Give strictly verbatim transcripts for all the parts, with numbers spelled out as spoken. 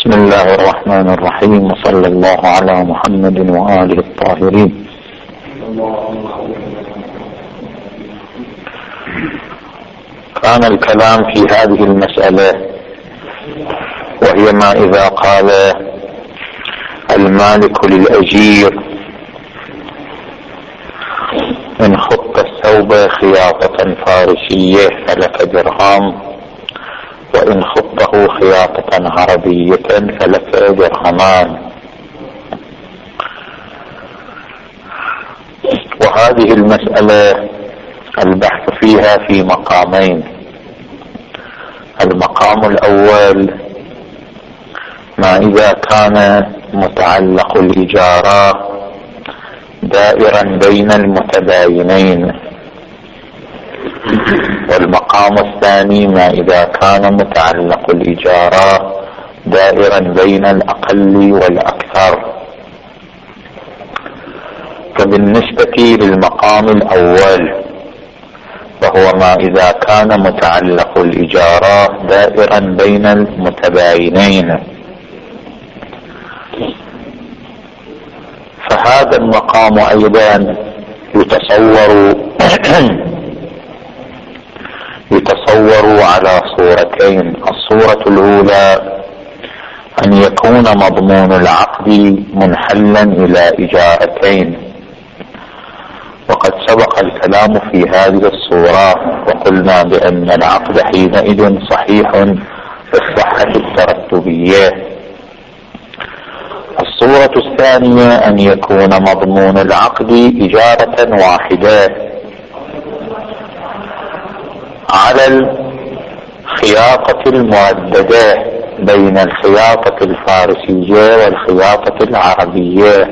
بسم الله الرحمن الرحيم، وصلى الله على محمد وآله الطاهرين. كان الكلام في هذه المسألة، وهي ما إذا قال المالك للأجير: إن خط الثوب خياطة فارسية فلك درهم، وإن خطه خياطة عربية فلك درهمان. وهذه المسألة البحث فيها في مقامين. المقام الأول ما إذا كان متعلق الإجارة دائرا بين المتباينين، والمقام الثاني ما إذا كان متعلق الإجارة دائرا بين الأقل والأكثر. فبالنسبة للمقام الأول، وهو ما إذا كان متعلق الإجارة دائرا بين المتباينين، فهذا المقام أيضا يتصور يتصور على صورتين. الصورة الأولى أن يكون مضمون العقد منحلا إلى إجارتين، وقد سبق الكلام في هذه الصورة وقلنا بأن العقد حينئذ صحيح في الصحة الترتبية. الصورة الثانية أن يكون مضمون العقد إجارة واحدة على الخياطة المرددة بين الخياطة الفارسية والخياطة العربية.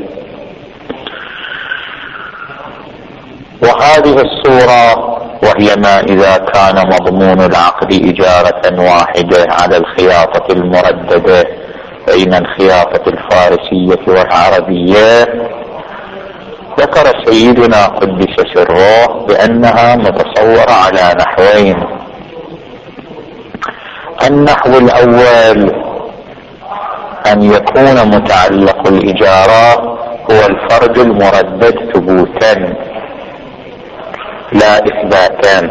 وهذه الصورة وهي ما إذا كان مضمون العقد إجارة واحدة على الخياطة المرددة بين الخياطة الفارسية والعربية، ذكر سيدنا قدس سره بأنها متصورة على نحوين. النحو الأول أن يكون متعلق الإجارة هو الفرد المردد ثبوتا لا إثباتا،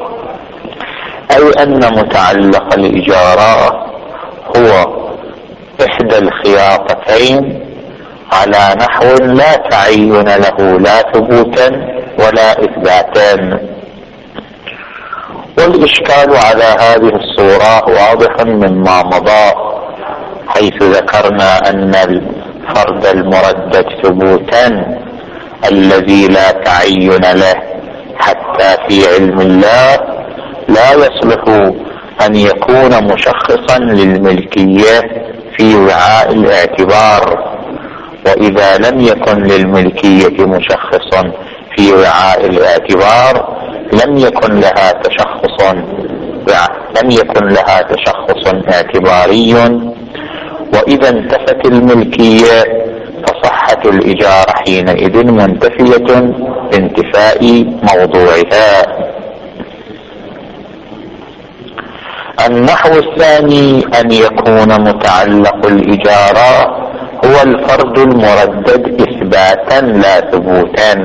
أي أن متعلق الإجارة هو إحدى الخياطتين على نحو لا تعين له لا ثبوتا ولا إثباتا. والإشكال على هذه الصورة واضح مما مضى، حيث ذكرنا أن الفرد المردد ثبوتا الذي لا تعين له حتى في علم الله لا يصلح أن يكون مشخصا للملكية في وعاء الاعتبار. وإذا لم يكن للملكية مشخصا في وعاء الاعتبار لم يكن لها تشخص لم يكن لها تشخص اعتباري، وإذا انتفت الملكية فصحة الإجارة حينئذ منتفية بانتفاء موضوعها. النحو الثاني أن يكون متعلق الإجارة هو الفرد المردد إثباتا لا ثبوتا،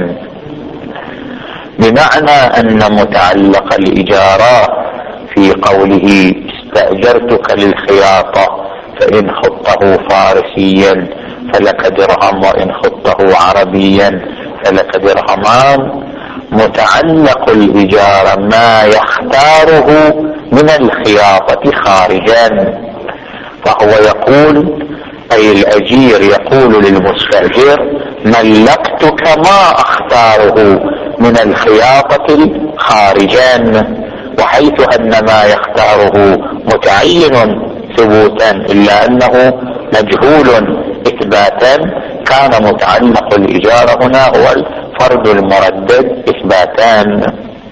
بمعنى أن متعلق الإجارة في قوله استأجرتك للخياطة فإن خطه فارسيا فلك درهم وإن خطه عربيا فلك درهمان، متعلق الإجارة ما يختاره من الخياطة خارجا. فهو يقول، أي الأجير يقول للمستأجر: ملكتك ما أختاره من الخياطة خارجا، وحيث أن ما يختاره متعين ثبوتا إلا أنه مجهول إثباتا، كان متعلق الإجارة هنا هو الفرد المردد إثباتان.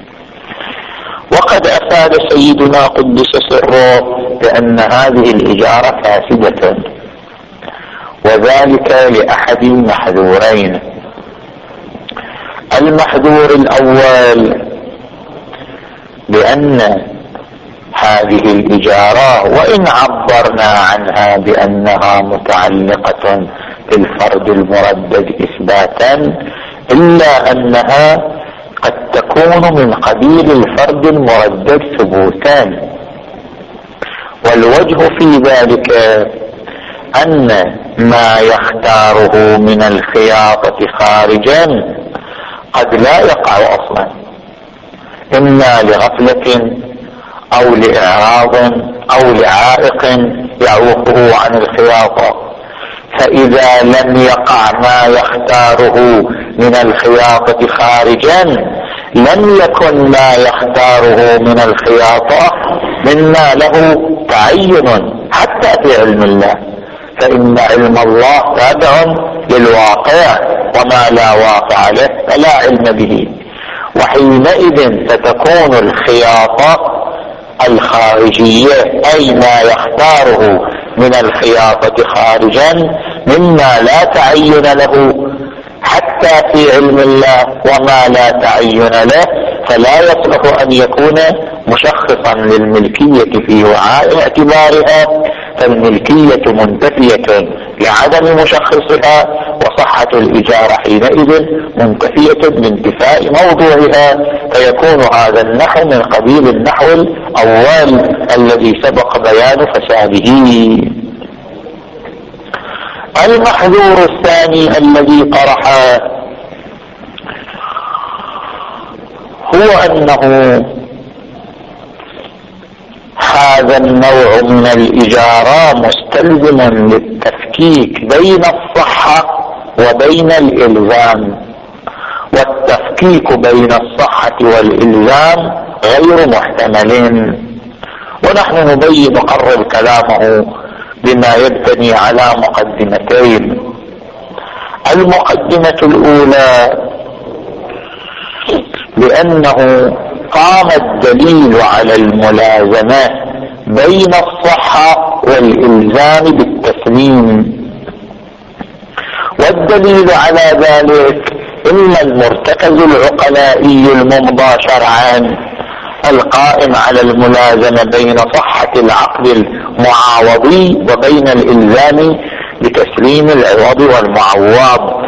وقد أفاد سيدنا قدس سره بأن هذه الإجارة فاسدة، وذلك لأحد المحذورين. المحذور الأول بأن هذه الإجارة وإن عبرنا عنها بأنها متعلقة بالفرد المردد إثباتا إلا أنها قد تكون من قبيل الفرد المردد ثبوتا. والوجه في ذلك أن ما يختاره من الخياطة خارجا قد لا يقع أصلا، إما لغفلة أو لإعراض أو لعائق يعوقه عن الخياطة. فإذا لم يقع ما يختاره من الخياطة خارجا لم يكن ما يختاره من الخياطة مما له تعين حتى في علم الله، فإن علم الله تابع للواقع وما لا واقع له فلا علم به. وحينئذ ستكون الخياطة الخارجية أي ما يختاره من الخياطة خارجا مما لا تعين له حتى في علم الله وما لا تعين له، فلا يصلح أن يكون مشخصا للملكية في وعاء اعتبارها، فالملكية منتفية لعدم مشخصها، وصحة الإجارة حينئذ منتفية بانتفاء موضوعها، فيكون هذا النحو من قبيل النحو الأول الذي سبق بيان فساده. المحذور الثاني الذي طرحه هو أنه هذا النوع من الإجارة مستلزم للتفكيك بين الصحة وبين الإلزام، والتفكيك بين الصحة والإلزام غير محتمل. ونحن نبين نقرر كلامه بما يبتني على مقدمتين. المقدمة الأولى بأنه قام الدليل على الملازمة بين الصحة والإلزام بالتسليم، والدليل على ذلك إما المرتكز العقلائي الممضى شرعا القائم على الملازمة بين صحة العقد المعاوضي وبين الإلزام بتسليم العوض والمعوض،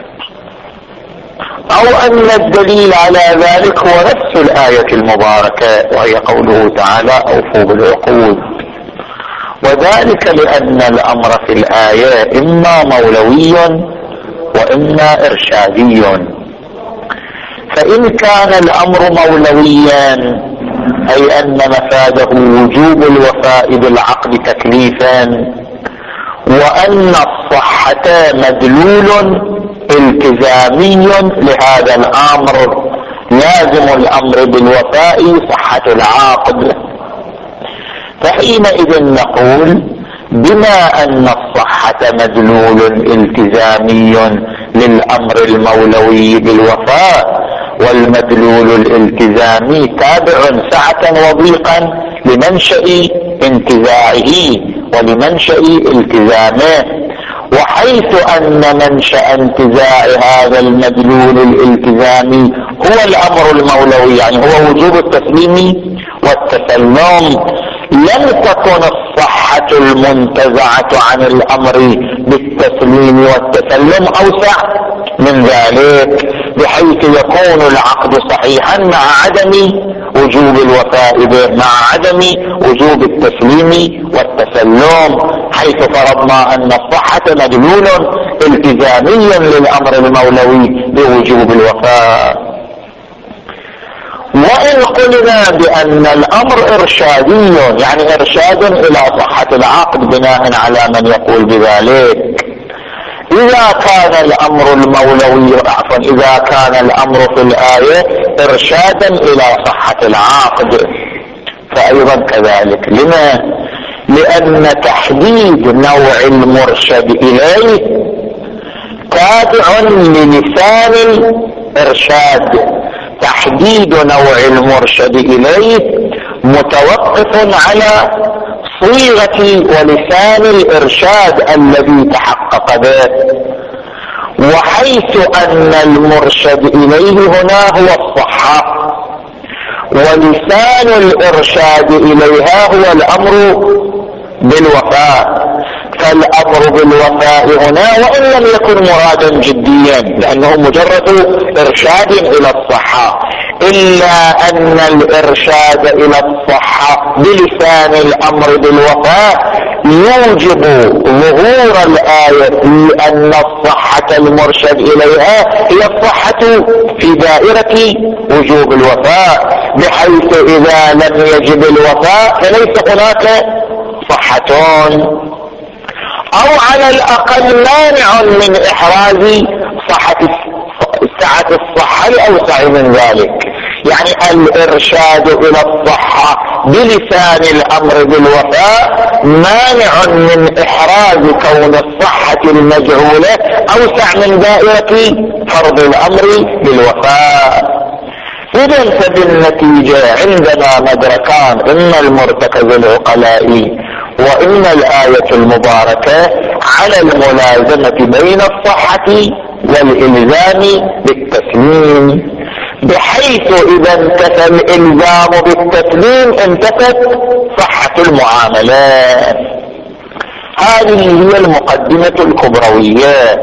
أو أن الدليل على ذلك هو نفس الآية المباركة وهي قوله تعالى أوفوا بالعقود، وذلك لأن الأمر في الآية إما مولوي وإما إرشادي. فإن كان الأمر مولويا أي أن مفاده وجوب الوفاء بالعقد تكليفا، وأن الصحة مدلول التزامي لهذا الأمر، لازم الأمر بالوفاء صحة العقد، فحينئذ نقول بما أن الصحة مدلول التزامي للأمر المولوي بالوفاء، والمدلول الالتزامي تابع سعة وضيقا لمنشأ انتزاعه ولمنشأ التزامه، وحيث أن منشأ انتزاع هذا المدلول الالتزامي هو الأمر المولوي يعني هو وجوب التسليم والتسلم، لم تكن الصحة المنتزعة عن الأمر بالتسليم والتسلم أوسع من ذلك، بحيث يكون العقد صحيحا مع عدم وجوب الوفاء به، مع عدم وجوب التسليم والتسلم، حيث فرضنا أن الصحة مدلول التزامي للأمر المولوي بوجوب الوفاء. وإن قلنا بأن الأمر إرشادي يعني إرشاد إلى صحة العقد بناء على من يقول بذلك، إذا كان الأمر المولوي عفوا إذا كان الأمر في الآية إرشادا إلى صحة العقد فأيضا كذلك. لما؟ لأن تحديد نوع المرشد إليه تابع للسان الإرشاد، تحديد نوع المرشد إليه متوقف على صيغة ولسان الإرشاد الذي تحقق به، وحيث أن المرشد إليه هنا هو الصحة، ولسان الإرشاد إليها هو الأمر بالوفاء. فالأمر بالوفاء هنا وإن لم يكن مرادا جديا لأنه مجرد إرشاد إلى الصحة، إلا أن الإرشاد إلى الصحة بلسان الأمر بالوفاء يوجب ظهور الآية في أن الصحة المرشد إليها هي الصحة في دائرة وجوب الوفاء، بحيث إذا لم يجب الوفاء فليس هناك صحة، أو على الأقل مانع من إحراز صحة سعة الصحة لأوسع من ذلك. يعني الإرشاد إلى الصحة بلسان الأمر بالوفاء مانع من إحراز كون الصحة المجهولة أوسع من دائرة فرض الأمر بالوفاء. إذن فبالنتيجة عندنا مدركان: إما المرتكز العقلاء وإما الآية المباركة على الملازمة بين الصحة والإلزام بالتسليم، بحيث إذا انتفى الإلزام بالتسليم انتفت صحة المعاملات. هذه هي المقدمة الكبروية.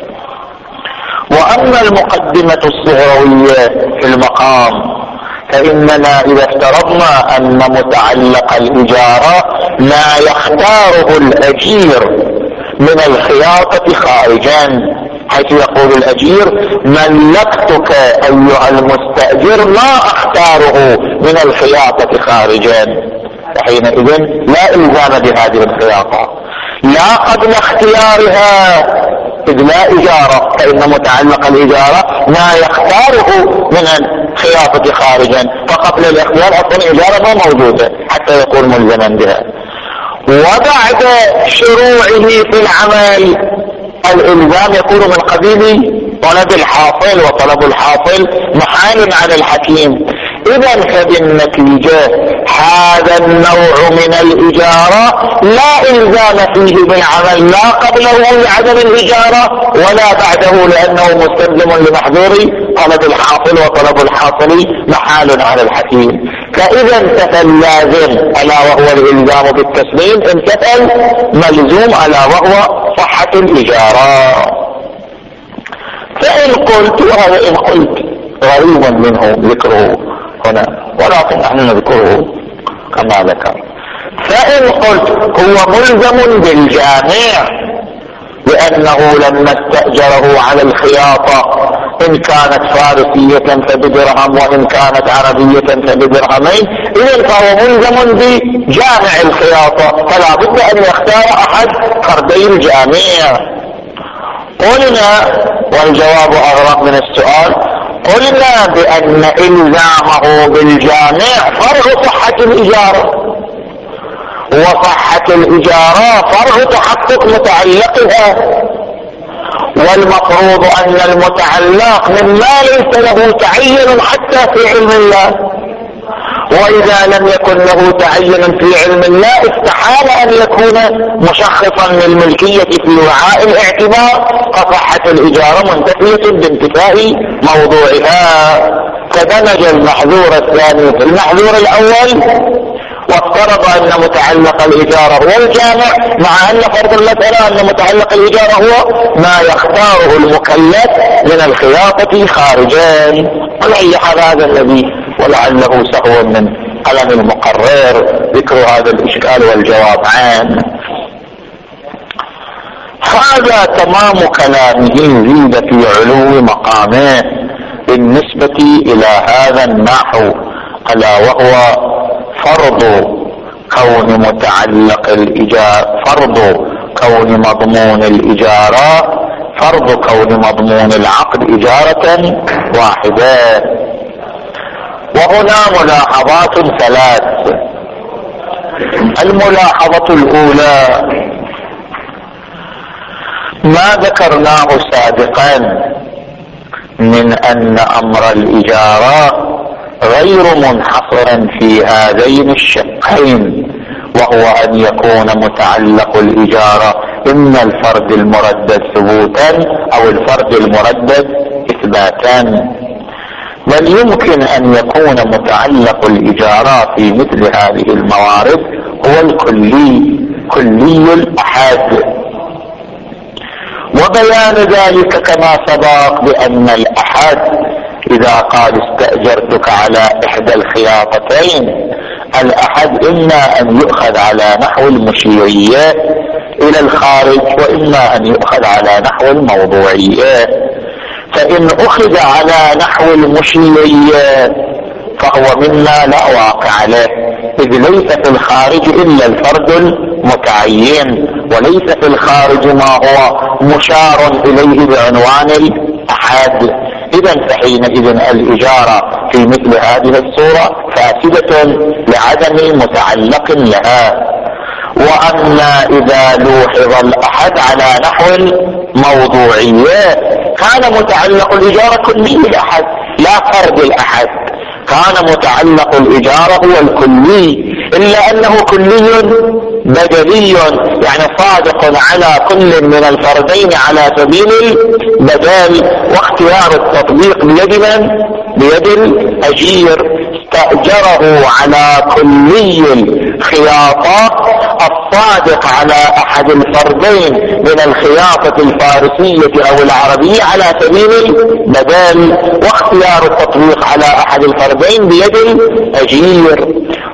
وأما المقدمة الصغروية في المقام فإننا إذا افترضنا أن متعلق الإجارة ما يختاره الأجير من الخياطة خارجا، حيث يقول الأجير: ملكتك أيها المستأجر ما أختاره من الخياطة خارجا، وحينئذ لا إلزام بهذه الخياطة لا قبل اختيارها إذ لا إجارة، فإن متعلق الإجارة ما يختاره من الخياطة خارجا، فقبل الاختيار أصلا إجارة ما موجودة حتى يكون ملزما بها. وبعد شروعه في العمل الإلزام يكون من قبيل طلب الحاصل، وطلب الحاصل محال على الحكيم. إذا فبالنتيجة هذا النوع من الإجارة لا إلزام فيه بالعمل لا قبله لعدم الإجارة ولا بعده، لأنه مستلزم لمحظور طلب الحاصل، وطلب الحاصل محال على الحكيم. فإذا انتفى اللازم ألا وهو الإلزام بالتسليم، انتفى الملزوم ألا وهو صحة الإجارة. فإن قلت، وهذا إن قلت غريبا منه ذكره هنا ولكن نحن نذكره كما ذكر، فإن قلت هو ملزم بالجامع لأنه لما استأجره على الخياطة إن كانت فارسية فبدرهم وإن كانت عربية فبدرهمين، إذن فهو ملزم بجامع الخياطة، فلا بد أن يختار أحد فردي الجامع. قلنا، والجواب أغرب من السؤال، قلنا بأن إلزامه بالجامع فرع صحة الإجارة، وصحة الإجارة فرع تحقق متعلقها، والمفروض أن المتعلق مما ليس له تعين حتى في علم الله، وإذا لم يكن له تعين في علم الله استحال أن يكون مشخصا للملكية في وعاء الاعتبار، فصحة الإجارة منتفية بانتفاء موضوعها. فدمج المحذور الثاني في المحذور الأول، وافترض أن متعلق الإجارة هو الجامع، مع أن فرض المسألة أن متعلق الإجارة هو ما يختاره المكلف من الخياطة خارجا. على حال هذا الذي ولعله سهو من قلم المقرر ذكر هذا الإشكال والجواب عنه. هذا تمام كلامه زيد في علو مقامه بالنسبة إلى هذا النحو، ألا وهو فرض كون متعلق الإجارة، فرض كون مضمون الإجارة، فرض كون مضمون العقد إجارة واحدة. وهنا ملاحظات ثلاث. الملاحظة الأولى ما ذكرناه سابقا من أن أمر الإجارة غير منحصر في هذين الشقين، وهو أن يكون متعلق الإجارة إما الفرد المردد ثبوتا أو الفرد المردد إثباتا. بل يمكن أن يكون متعلق الإجارة في مثل هذه الموارد هو الكلي، كلي الأحد. وبيان ذلك كما سبق بأن الأحد إذا قال استأجرتك على إحدى الخياطتين، الأحد إما أن يؤخذ على نحو المشيرية إلى الخارج، وإما أن يؤخذ على نحو الموضوعية. فإن أخذ على نحو المشيرية فهو مما لا واقع له، إذ ليس في الخارج إلا الفرد المتعين، وليس في الخارج ما هو مشار إليه بعنوان الأحد. إذن فحينئذ الإجارة في مثل هذه الصورة فاسدة لعدم متعلق لها. وأما إذا لوحظ الأحد على نحو الموضوعية كان متعلق الإجارة كلي الأحد لا فرد الأحد، كان متعلق الإجارة هو الكلي، إلا أنه كلي بدلي، يعني صادق على كل من الفردين على سبيل البدل، واختيار التطبيق بيد من؟ بيد الأجير. استأجره على كلي الخياطة الصادق على أحد الفردين من الخياطة الفارسية أو العربية على سبيل البدل، واختيار التطبيق على أحد الفردين بيد الأجير.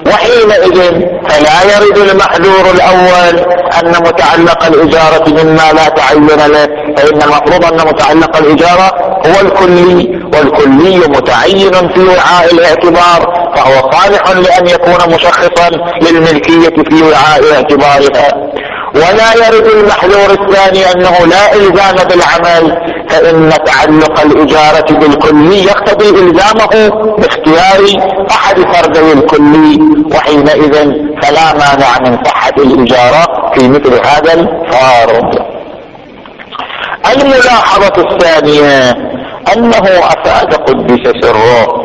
وحينئذ فلا يرد المحذور الأول أن متعلق الإجارة مما لا تعين له، فإن المفروض أن متعلق الإجارة هو الكلي، والكلي متعين في وعاء الاعتبار، فهو صالح لأن يكون مشخصا للملكية في وعاء اعتبارها. ولا يرد المحذور الثاني أنه لا إلزام بالعمل، فإن تعلق الإجارة بالكلي يقتضي إلزامه باختيار أحد فردي الكلي، وحينئذ فلا مانع من صحة الإجارة في مثل هذا الفرد. الملاحظة الثانية أنه أفاد قدس سره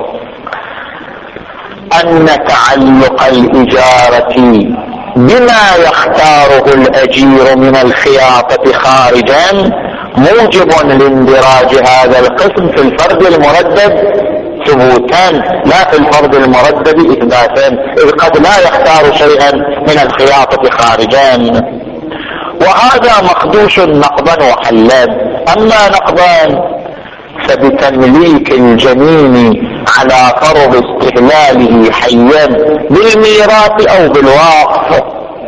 أن تعلق الإجارة بما يختاره الأجير من الخياطة خارجا موجب لاندراج هذا القسم في الفرد المردد ثبوتا لا في الفرد المردد إثباتا، إذ قد لا يختار شيئا من الخياطة خارجا. وهذا مخدوش نقضا وحلان. أما نقضان فبتمليك الجنين على فرض استهلاله حيا بالميراث أو بالوقف.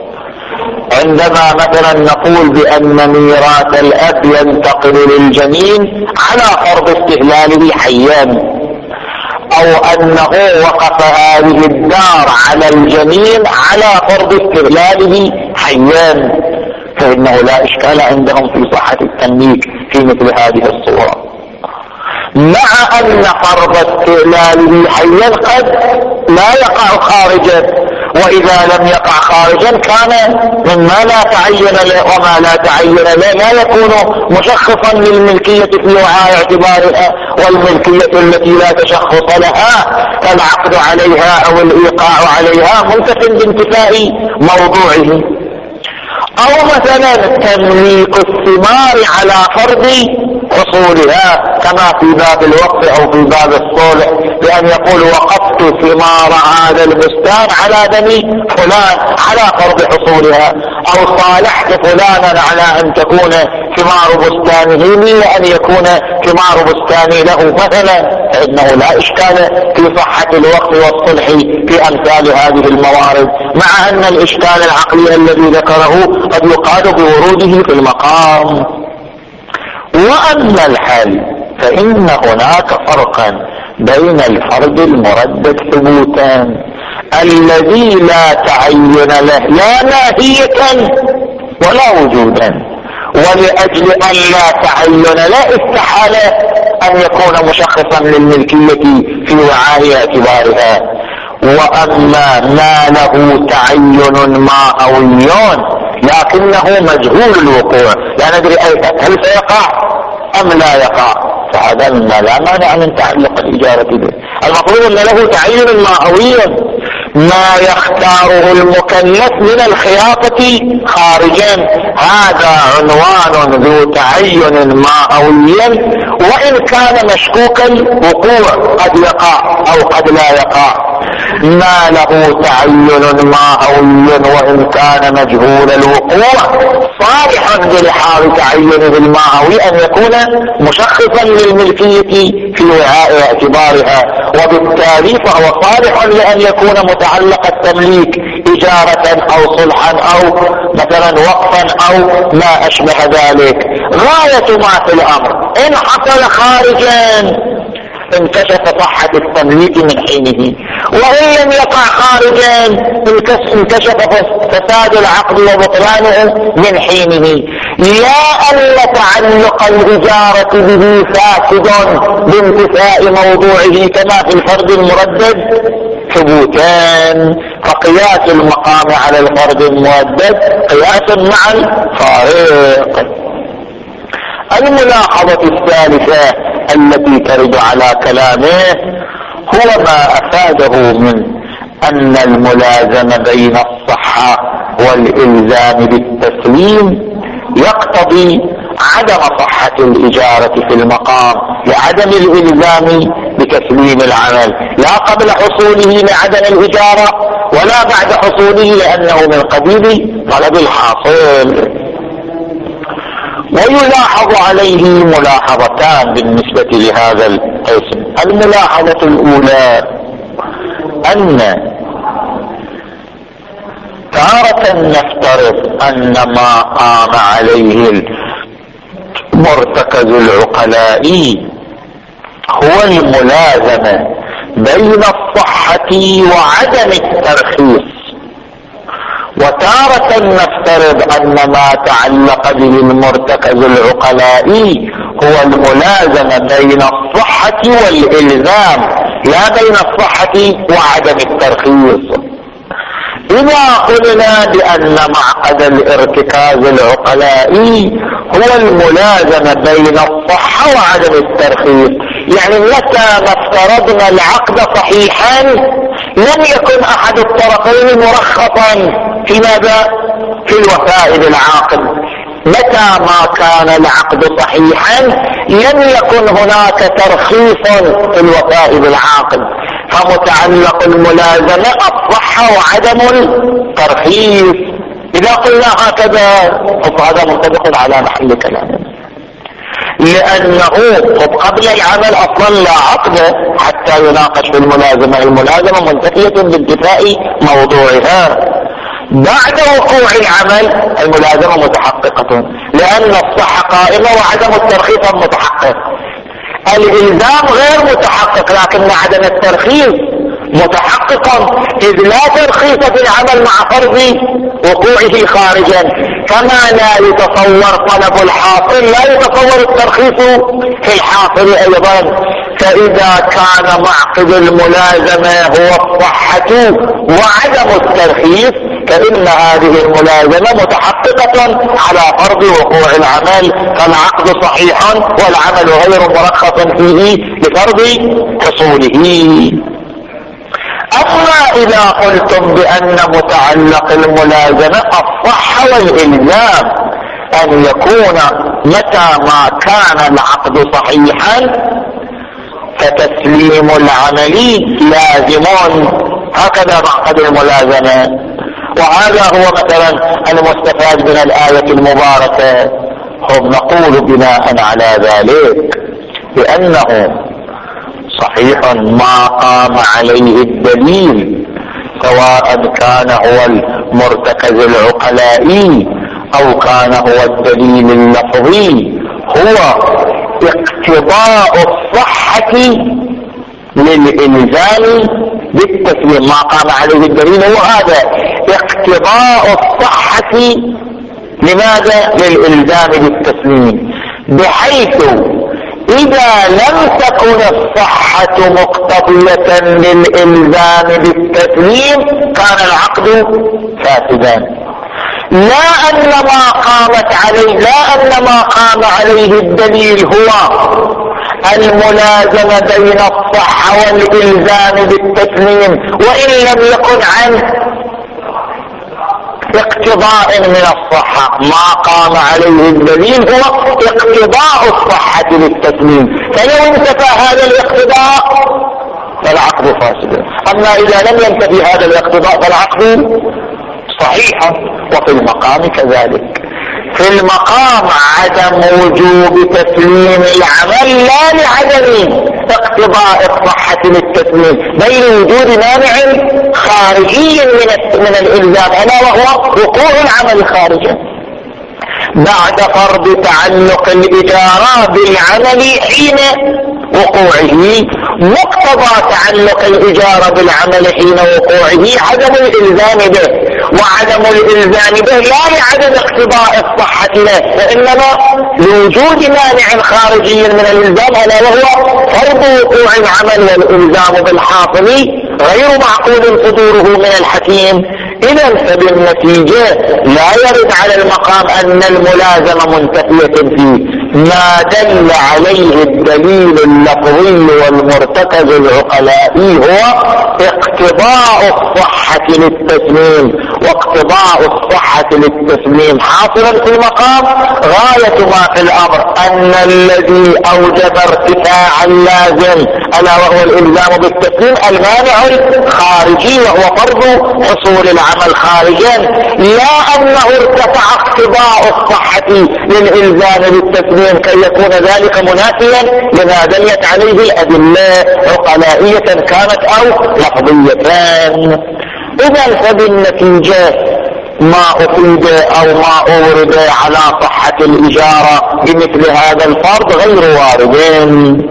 عندما مثلا نقول بأن ميراث الأب ينتقل للجنين على فرض استهلاله حيا، أو أنه وقف هذه الدار على الجنين على فرض استهلاله حيا، فإنه لا إشكال عندهم في صحة التمليك في مثل هذه الصورة، مع أن فرض استهلاله حيا قد لا يقع خارجا، وإذا لم يقع خارجا كان مما لا تعين له، وما لا تعين له لا يكون مشخصا للملكية في وعاء اعتبارها، والملكية التي لا تشخص لها فالعقد عليها أو الإيقاع عليها منتف بانتفاء موضوعه. أو مثلا تمليك الثمار على فرض حصولها كما في باب الوقف أو في باب الصلح، بأن يقول وقفت ثمار هذا البستان على بني فلان على فرض حصولها، أو صالحت فلانا على أن تكون ثمار بستانه لي وأن يكون ثمار بستاني له مثلا، فإنه لا إشكال في صحة الوقف والصلح في أمثال هذه الموارد، مع أن الإشكال العقلي الذي ذكره قد يقال بوروده في المقام. وأما الحل فإن هناك فرقا بين الفرد المردد ثبوتا الذي لا تعين له لا ماهية ولا وجودا، ولأجل أن لا تعين لا استحال أن يكون مشخصا للملكية في وعاء اعتبارها. وأما ما له تعين ماهوي لكنه مجهول الوقوع، لا ندري هل سيقع أم لا يقع، فهذا لا مانع من تعلق الإجارة به. المفروض أن له تعين ماهوي، ما يختاره المكلف من الخياطة خارجا هذا عنوان ذو تعين ماهوي، وإن كان مشكوك الوقوع، قد يقع أو قد لا يقع. ما له تعين ماهوي وإن كان مجهول الوقوع، صالح بلحاظ تعينه الماهوي أن يكون مشخصا للملكية في وعاء اعتبارها، وبالتالي فهو صالح لأن يكون متعلق التمليك إجارة أو صلحا أو مثلا وقفا أو ما أشبه ذلك. غاية ما في الأمر إن حصل خارجا انكشف صحة التمليك من حينه، وإن لم يقع خارجا انكشف فساد العقد وبطلانه من حينه. لا أن تعلق الإجارة به فاسد بانتفاء موضوعه كما في الفرض المردد ثبوتان، فقياس المقام على الفرض المردد قياس مع الفارق. الملاحظة الثالثة التي ترد على كلامه هو ما أفاده من أن الملازمة بين الصحة والإلزام بالتسليم يقتضي عدم صحة الإجارة في المقام لعدم الإلزام بتسليم العمل، لا قبل حصوله لعدم الإجارة ولا بعد حصوله لأنه من قبيل طلب الحاصل. ويلاحظ عليه ملاحظتان بالنسبة لهذا القسم. الملاحظة الأولى أن تارة نفترض أن ما قام عليه المرتكز العقلائي هو الملازمة بين الصحة وعدم الترخيص، وتارة نفترض أن ما تعلق به المرتكز العقلائي هو الملازمة بين الصحة والإلزام لا بين الصحة وعدم الترخيص. إذا قلنا بأن معقد الارتكاز العقلائي هو الملازمة بين الصحة وعدم الترخيص، يعني متى ما افترضنا العقد صحيحا لم يكن أحد الطرفين مرخصا في ماذا؟ في الوفاء بالعاقد. متى ما كان العقد صحيحا لم يكن هناك ترخيص في الوفاء بالعاقد، فمتعلق الملازمة الصحة وعدم الترخيص. إذا قلنا هكذا فهذا منطبق على محل كلامنا، لأنه قبل العمل أصلا لا عقد حتى يناقش في الملازمة. الملازمة منتفية بانتفاء موضوعها. بعد وقوع العمل الملازمة متحققة لأن الصحة قائمة وعدم الترخيص متحقق. الإلزام غير متحقق لكن عدم الترخيص متحقق، إذ لا ترخيص في العمل مع فرض وقوعه خارجا، كما لا يتصور طلب الحاصل لا يتصور الترخيص في الحاصل أيضا. فإذا كان معقد الملازمة هو الصحة وعدم الترخيص فإن هذه الملازمة متحققة على فرض وقوع العمل، فالعقد صحيح والعمل غير مرخص فيه لفرض حصوله. أما إذا قلتم بأن متعلق الملازمة الصحة والإلزام أن يكون متى ما كان العقد صحيحا فتسليم العمل لازم، هكذا معقد الملازمة. وهذا هو مثلا المستفاد من الآية المباركة. هم نقول بناء على ذلك بأنه صحيح ما قام عليه الدليل سواء كان هو المرتكز العقلائي أو كان هو الدليل اللفظي هو اقتضاء الصحة للإلزام بالتسليم. ما قام عليه الدليل هو هذا اقتضاء الصحة لماذا؟ للإلزام بالتسليم، بحيث إذا لم تكن الصحة مقتضية للإلزام بالتسليم كان العقد فاسدا. لا أن ما قامت عليه لا أن ما قام عليه الدليل هو الملازمة بين الصحة والإلزام بالتسليم وإن لم يكن عن اقتضاء من الصحة، ما قام عليه الدليل هو اقتضاء الصحة للتسليم، فلو انتفى هذا الاقتضاء فالعقد فاسد. اما اذا لم ينتفي هذا الاقتضاء فالعقد صحيح. وفي المقام كذلك، في المقام عدم وجوب تسليم العمل لا لعدم اقتضاء الصحة للتسليم، بل وجود مانع خارجي من من الالزام، الا وهو وقوع العمل خارجا بعد فرض تعلق الاجارة بالعمل حين وقوعه. مقتضى تعلق الإجارة بالعمل حين وقوعه عدم الإلزام به، وعدم الإلزام به لا لعدم اقتضاء الصحة له، وإنما لوجود مانع خارجي من الإلزام، ألا وهو فرض وقوع العمل والإلزام بالحاصل غير معقول صدوره من الحكيم. إذا فبالنتيجة لا يرد على المقام أن الملازمة منتفية فيه، ما دل عليه الدليل اللفظي والمرتكز العقلائي هو اقتضاء الصحة للتسليم، واقتضاء الصحة للتسليم حاصلا في المقام غاية ما في الأمر أن الذي أوجب ارتفاع اللازم ألا وهو الإلزام بالتسليم المانع الخارجي وهو فرض حصول العمل خارجا، لا أنه ارتفع اقتضاء الصحة للإلزام بالتسليم كي يكون ذلك منافيا لما دلت عليه الأدلة عقلائية كانت أو لفظيتان. إذا فبالنتيجة ما أفيد أو ما أورد على صحة الإجارة بمثل هذا الفرض غير واردين.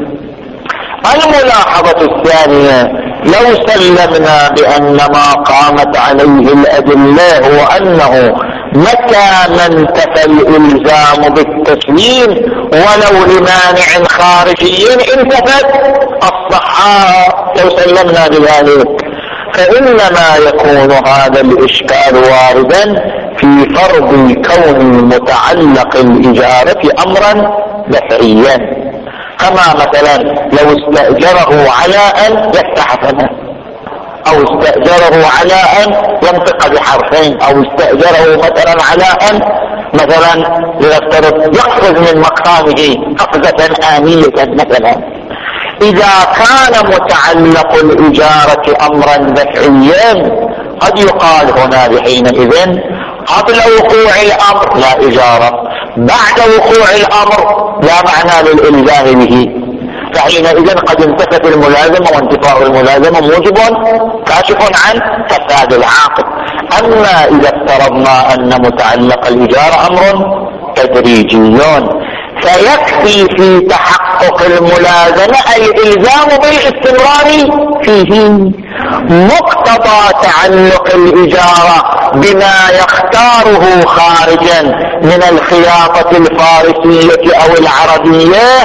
الملاحظة الثانية، لو سلمنا بأن ما قامت عليه الأدلة هو أنه متى ما انتفى الإلزام بالتسليم ولو لمانع خارجي انتفت الصحة، لو سلمنا بذلك فإنما يكون هذا الإشكال واردا في فرض كون متعلق الإجارة أمرا دفعيا، كما مثلا لو استأجره على أن يفتح فمه، أو استأجره على أن ينطق بحرفين، أو استأجره مثلا على أن مثلا لنفترض يقفز من مقامه قفزة آنية مثلا. إذا كان متعلق الإجارة أمرا دفعيا قد يقال هنا بحينئذ قبل وقوع الأمر لا إجارة، بعد وقوع الأمر لا معنى للإلزام به، فحينئذ قد انتفت الملازمة، وانتفاء الملازمة موجب كاشف عن فساد العاقد. أما إذا افترضنا أن متعلق الإجارة أمر تدريجي فيكفي في تحقق الملازمة الإلزام بالاستمرار فيه. مقتضى تعلق الإجارة بما يختاره خارجا من الخياطة الفارسية أو العربية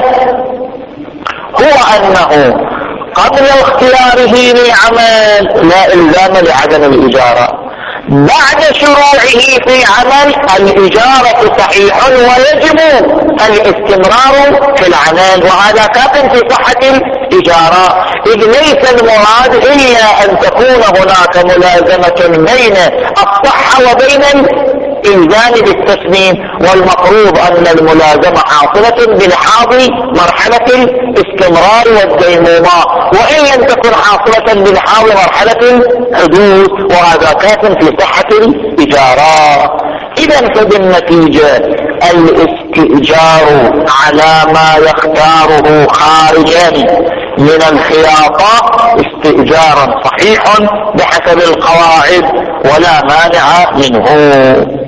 هو أنه قبل اختياره للعمل لا إلزام لعدم الإجارة، بعد شروعه في عمل الإجارة صحيح ويجب الاستمرار في العمل، وهذا كاف في صحة الإجارة، إذ ليس المراد إلا أن تكون هناك ملازمة بين الصحة وبين الإلزام بالتسليم، والمفروض أن الملازمة حاصلة بلحاظ مرحلة الاستمرار والديمومة، وإن لم تكن حاصلة بلحاظ مرحلة الحدوث، وهذا كاف في صحة الإجارة. إذا فبالنتيجة الاستئجار على ما يختاره خارجا من الخياطة استئجارا صحيح بحسب القواعد ولا مانع منه.